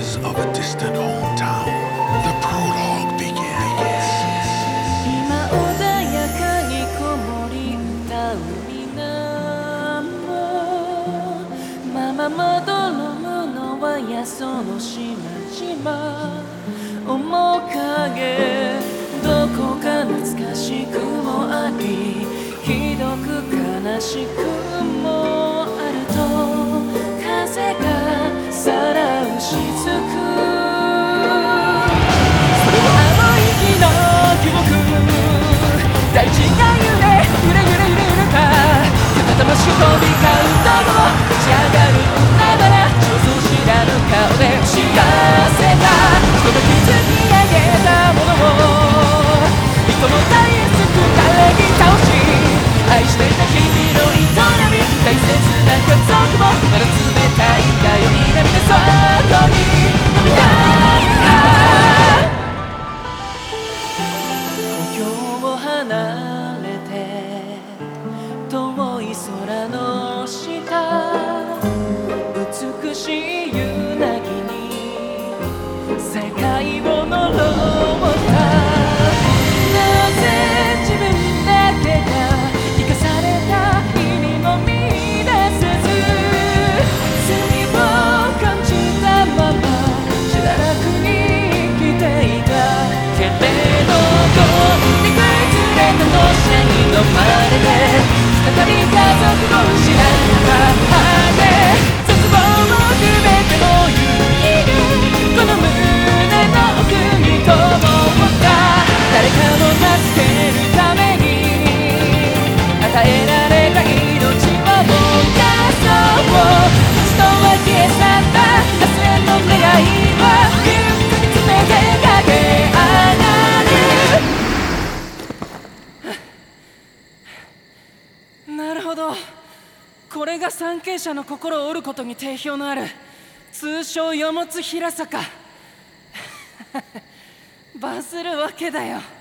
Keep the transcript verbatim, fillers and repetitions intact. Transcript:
voices of a distant hometown. The prologue begins. 今穏やかにこもり歌う水面まままどろむのはやその島々面影どこか懐かしくもありひどく悲しくもあると風がさらうしずくそれはあの息の記憶大地が揺れ揺れ揺れ揺れ揺れたたたまし飛び交うどこも立ち上がるながら上手知らぬ顔で幸せが人が築き上げたものを人の大切く誰に倒し愛していた君の営み大切な家族もまだ冷たいかよい涙そこに涙故郷を離れて遠い空の下美しい夕凪に世界を呪ったなぜ自分だけが生かされた意味も見出せず罪を感じたまましばらくに生きていたけれどどうにか崩れた土砂に飲まれて再び家族を失った果て絶望も含めても勇気がこの胸の奥に灯った誰かを助けるために与えられた命を燃やそう一度は消え去った螺旋の願いはゆっくり詰めて駆け上がるなるほどこれが参詣者の心を折ることに定評のある通称四物平坂バズるわけだよ。